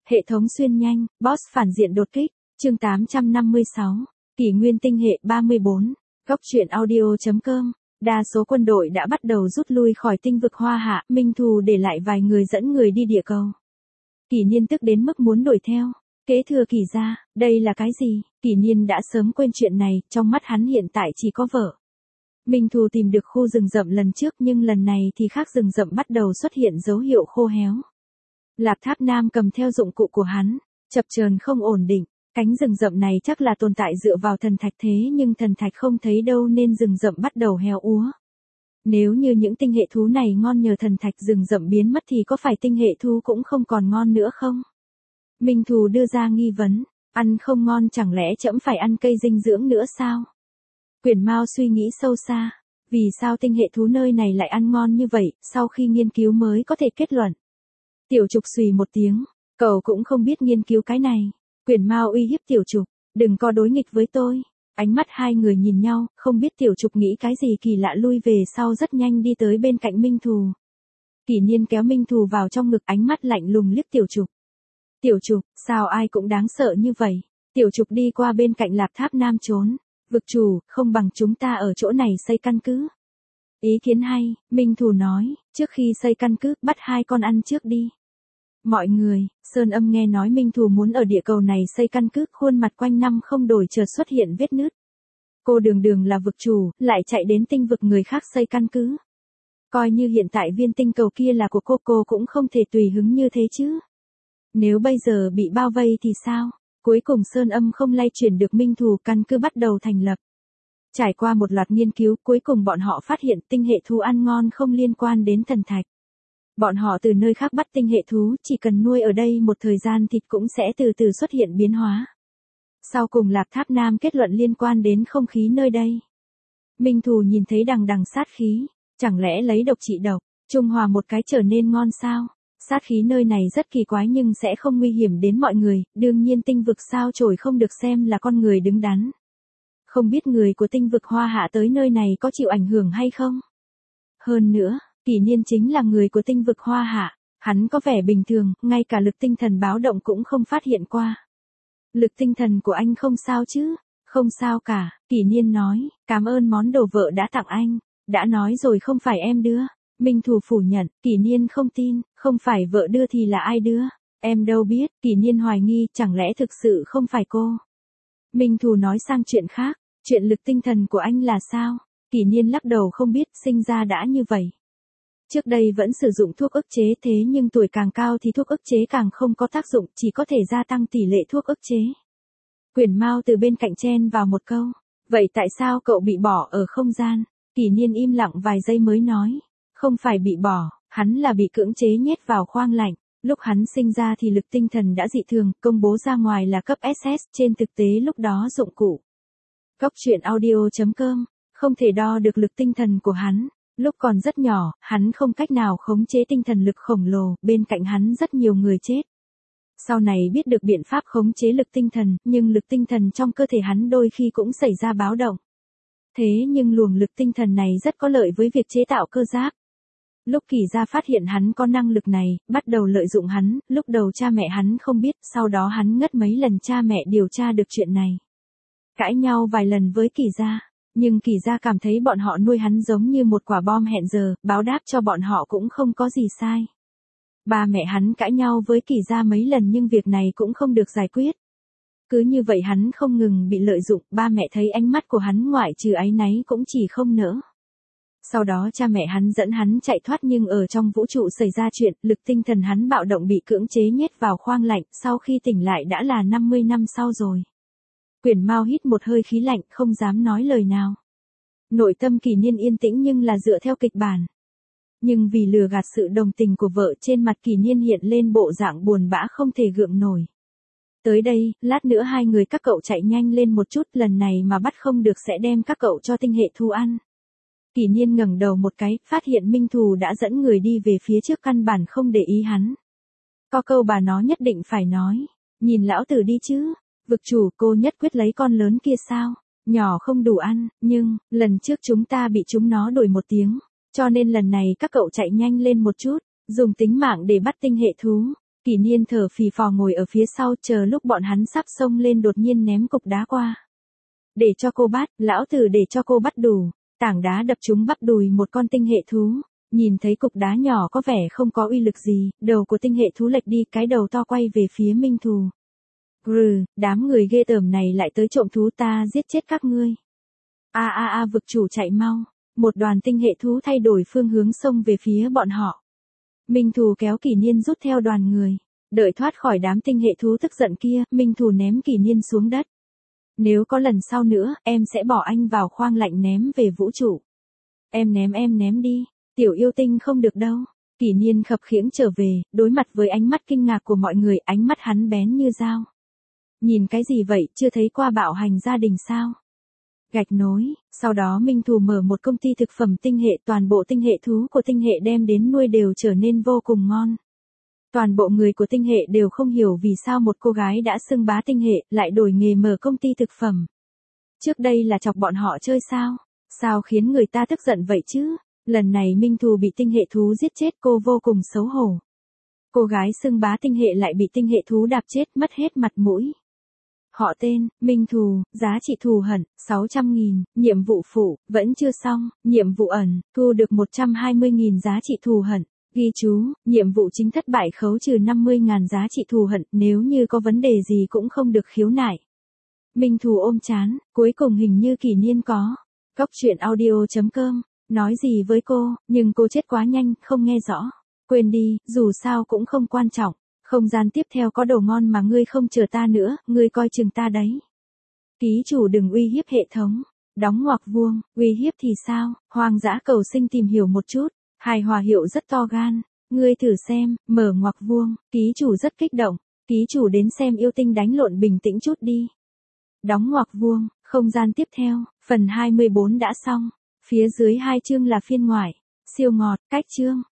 Hệ thống xuyên nhanh, boss phản diện đột kích, chương 856, kỷ nguyên tinh hệ 34, góc truyện audio.com. Đa số quân đội đã bắt đầu rút lui khỏi tinh vực Hoa Hạ, Minh Thù để lại vài người dẫn người đi địa cầu. Kỷ Niên tức đến mức muốn đuổi theo, kế thừa Kỷ gia, đây là cái gì? Kỷ Niên đã sớm quên chuyện này, trong mắt hắn hiện tại chỉ có vợ. Minh Thù tìm được khu rừng rậm lần trước nhưng lần này thì khác, rừng rậm bắt đầu xuất hiện dấu hiệu khô héo. Lạp Tháp Nam cầm theo dụng cụ của hắn, chập chờn không ổn định, cánh rừng rậm này chắc là tồn tại dựa vào thần thạch thế nhưng thần thạch không thấy đâu nên rừng rậm bắt đầu héo úa. Nếu như những tinh hệ thú này ngon nhờ thần thạch rừng rậm biến mất thì có phải tinh hệ thú cũng không còn ngon nữa không? Minh Thù đưa ra nghi vấn, ăn không ngon chẳng lẽ trẫm phải ăn cây dinh dưỡng nữa sao? Quyển Mao suy nghĩ sâu xa, vì sao tinh hệ thú nơi này lại ăn ngon như vậy, sau khi nghiên cứu mới có thể kết luận. Tiểu Trục xùy một tiếng, cậu cũng không biết nghiên cứu cái này. Quyển Mao uy hiếp Tiểu Trục, đừng có đối nghịch với tôi. Ánh mắt hai người nhìn nhau, không biết Tiểu Trục nghĩ cái gì kỳ lạ, lui về sau rất nhanh đi tới bên cạnh Minh Thù. Kỷ Niên kéo Minh Thù vào trong ngực, ánh mắt lạnh lùng liếc Tiểu Trục. Tiểu Trục, sao ai cũng đáng sợ như vậy? Tiểu Trục đi qua bên cạnh Lạp Tháp Nam trốn. Vực chủ, không bằng chúng ta ở chỗ này xây căn cứ. Ý kiến hay, Minh Thù nói, trước khi xây căn cứ, bắt hai con ăn trước đi. Mọi người, Sơn Âm nghe nói Minh Thù muốn ở địa cầu này xây căn cứ, khuôn mặt quanh năm không đổi chợt xuất hiện vết nứt. Cô đường đường là vực chủ, lại chạy đến tinh vực người khác xây căn cứ. Coi như hiện tại viên tinh cầu kia là của cô cũng không thể tùy hứng như thế chứ. Nếu bây giờ bị bao vây thì sao? Cuối cùng Sơn Âm không lay chuyển được Minh Thù, căn cứ bắt đầu thành lập. Trải qua một loạt nghiên cứu, cuối cùng bọn họ phát hiện tinh hệ thú ăn ngon không liên quan đến thần thạch. Bọn họ từ nơi khác bắt tinh hệ thú, chỉ cần nuôi ở đây một thời gian thịt cũng sẽ từ từ xuất hiện biến hóa. Sau cùng Lạp Tháp Nam kết luận liên quan đến không khí nơi đây. Minh Thù nhìn thấy đằng đằng sát khí, chẳng lẽ lấy độc trị độc, trung hòa một cái trở nên ngon sao? Sát khí nơi này rất kỳ quái nhưng sẽ không nguy hiểm đến mọi người, đương nhiên tinh vực sao chổi không được xem là con người đứng đắn. Không biết người của tinh vực Hoa Hạ tới nơi này có chịu ảnh hưởng hay không? Hơn nữa, Kỷ Niên chính là người của tinh vực Hoa Hạ, hắn có vẻ bình thường, ngay cả lực tinh thần báo động cũng không phát hiện qua. Lực tinh thần của anh không sao chứ? Không sao cả, Kỷ Niên nói, cảm ơn món đồ vợ đã tặng anh, đã nói rồi không phải em đưa. Minh Thù phủ nhận, Kỷ Niên không tin, không phải vợ đưa thì là ai đưa? Em đâu biết, Kỷ Niên hoài nghi, chẳng lẽ thực sự không phải cô? Minh Thù nói sang chuyện khác, chuyện lực tinh thần của anh là sao? Kỷ Niên lắc đầu, không biết, sinh ra đã như vậy. Trước đây vẫn sử dụng thuốc ức chế, thế nhưng tuổi càng cao thì thuốc ức chế càng không có tác dụng, chỉ có thể gia tăng tỷ lệ thuốc ức chế. Quyển Mao từ bên cạnh chen vào một câu, vậy tại sao cậu bị bỏ ở không gian? Kỷ Niên im lặng vài giây mới nói. Không phải bị bỏ, hắn là bị cưỡng chế nhét vào khoang lạnh. Lúc hắn sinh ra thì lực tinh thần đã dị thường, công bố ra ngoài là cấp SS, trên thực tế lúc đó dụng cụ. Góc truyện audio.com, không thể đo được lực tinh thần của hắn. Lúc còn rất nhỏ, hắn không cách nào khống chế tinh thần lực khổng lồ, bên cạnh hắn rất nhiều người chết. Sau này biết được biện pháp khống chế lực tinh thần, nhưng lực tinh thần trong cơ thể hắn đôi khi cũng xảy ra báo động. Thế nhưng luồng lực tinh thần này rất có lợi với việc chế tạo cơ giáp. Lúc Kỷ gia phát hiện hắn có năng lực này, bắt đầu lợi dụng hắn, lúc đầu cha mẹ hắn không biết, sau đó hắn ngất mấy lần cha mẹ điều tra được chuyện này. Cãi nhau vài lần với Kỷ gia, nhưng Kỷ gia cảm thấy bọn họ nuôi hắn giống như một quả bom hẹn giờ, báo đáp cho bọn họ cũng không có gì sai. Ba mẹ hắn cãi nhau với Kỷ gia mấy lần nhưng việc này cũng không được giải quyết. Cứ như vậy hắn không ngừng bị lợi dụng, ba mẹ thấy ánh mắt của hắn ngoại trừ áy náy cũng chỉ không nỡ. Sau đó cha mẹ hắn dẫn hắn chạy thoát nhưng ở trong vũ trụ xảy ra chuyện, lực tinh thần hắn bạo động bị cưỡng chế nhét vào khoang lạnh, sau khi tỉnh lại đã là 50 năm sau rồi. Quyển Mao hít một hơi khí lạnh, không dám nói lời nào. Nội tâm Kỷ Niên yên tĩnh nhưng là dựa theo kịch bản. Nhưng vì lừa gạt sự đồng tình của vợ, trên mặt Kỷ Niên hiện lên bộ dạng buồn bã không thể gượng nổi. Tới đây, lát nữa hai người các cậu chạy nhanh lên một chút, lần này mà bắt không được sẽ đem các cậu cho tinh hệ thú ăn. Kỷ Niên ngẩng đầu một cái, phát hiện Minh Thù đã dẫn người đi về phía trước, căn bản không để ý hắn. Có câu bà nó nhất định phải nói, nhìn lão tử đi chứ, vực chủ, cô nhất quyết lấy con lớn kia sao? Nhỏ không đủ ăn, nhưng, lần trước chúng ta bị chúng nó đuổi một tiếng, cho nên lần này các cậu chạy nhanh lên một chút, dùng tính mạng để bắt tinh hệ thú. Kỷ Niên thở phì phò ngồi ở phía sau chờ lúc bọn hắn sắp xông lên đột nhiên ném cục đá qua. Để cho cô bắt, lão tử để cho cô bắt đủ. Tảng đá đập trúng bắp đùi một con tinh hệ thú. Nhìn thấy cục đá nhỏ có vẻ không có uy lực gì, đầu của tinh hệ thú lệch đi, cái đầu to quay về phía Minh Thù. Đám người ghê tởm này lại tới trộm thú, ta giết chết các ngươi. Vực chủ chạy mau. Một đoàn tinh hệ thú thay đổi phương hướng xông về phía bọn họ. Minh Thù kéo Kỷ Niên rút theo đoàn người. Đợi thoát khỏi đám tinh hệ thú tức giận kia, Minh Thù ném Kỷ Niên xuống đất. Nếu có lần sau nữa, em sẽ bỏ anh vào khoang lạnh ném về vũ trụ. Em ném đi. Tiểu yêu tinh không được đâu. Kỷ Niên khập khiễng trở về, đối mặt với ánh mắt kinh ngạc của mọi người, ánh mắt hắn bén như dao. Nhìn cái gì vậy, chưa thấy qua bạo hành gia đình sao? Gạch nối, sau đó Minh Thù mở một công ty thực phẩm tinh hệ, toàn bộ tinh hệ thú của tinh hệ đem đến nuôi đều trở nên vô cùng ngon. Toàn bộ người của tinh hệ đều không hiểu vì sao một cô gái đã xưng bá tinh hệ lại đổi nghề mở công ty thực phẩm. Trước đây là chọc bọn họ chơi sao? Sao khiến người ta tức giận vậy chứ? Lần này Minh Thù bị tinh hệ thú giết chết, cô vô cùng xấu hổ. Cô gái xưng bá tinh hệ lại bị tinh hệ thú đạp chết, mất hết mặt mũi. Họ tên, Minh Thù, giá trị thù hận, 600.000, nhiệm vụ phụ, vẫn chưa xong, nhiệm vụ ẩn, thu được 120.000 giá trị thù hận. Ghi chú, nhiệm vụ chính thất bại, khấu trừ 50.000 giá trị thù hận, nếu như có vấn đề gì cũng không được khiếu nại. Minh Thù ôm chán, cuối cùng hình như Kỷ Niên có. Góc truyện audio.com, nói gì với cô, nhưng cô chết quá nhanh, không nghe rõ. Quên đi, dù sao cũng không quan trọng. Không gian tiếp theo có đồ ngon mà ngươi không chờ ta nữa, ngươi coi chừng ta đấy. Ký chủ đừng uy hiếp hệ thống. Đóng ngoặc vuông, uy hiếp thì sao, hoang dã cầu sinh tìm hiểu một chút. Hài hòa hiệu rất to gan. Ngươi thử xem, mở ngoặc vuông, ký chủ rất kích động. Ký chủ đến xem yêu tinh đánh lộn, bình tĩnh chút đi. Đóng ngoặc vuông, không gian tiếp theo, phần 24 đã xong. Phía dưới 2 chương là phiên ngoại. Siêu ngọt, cách chương.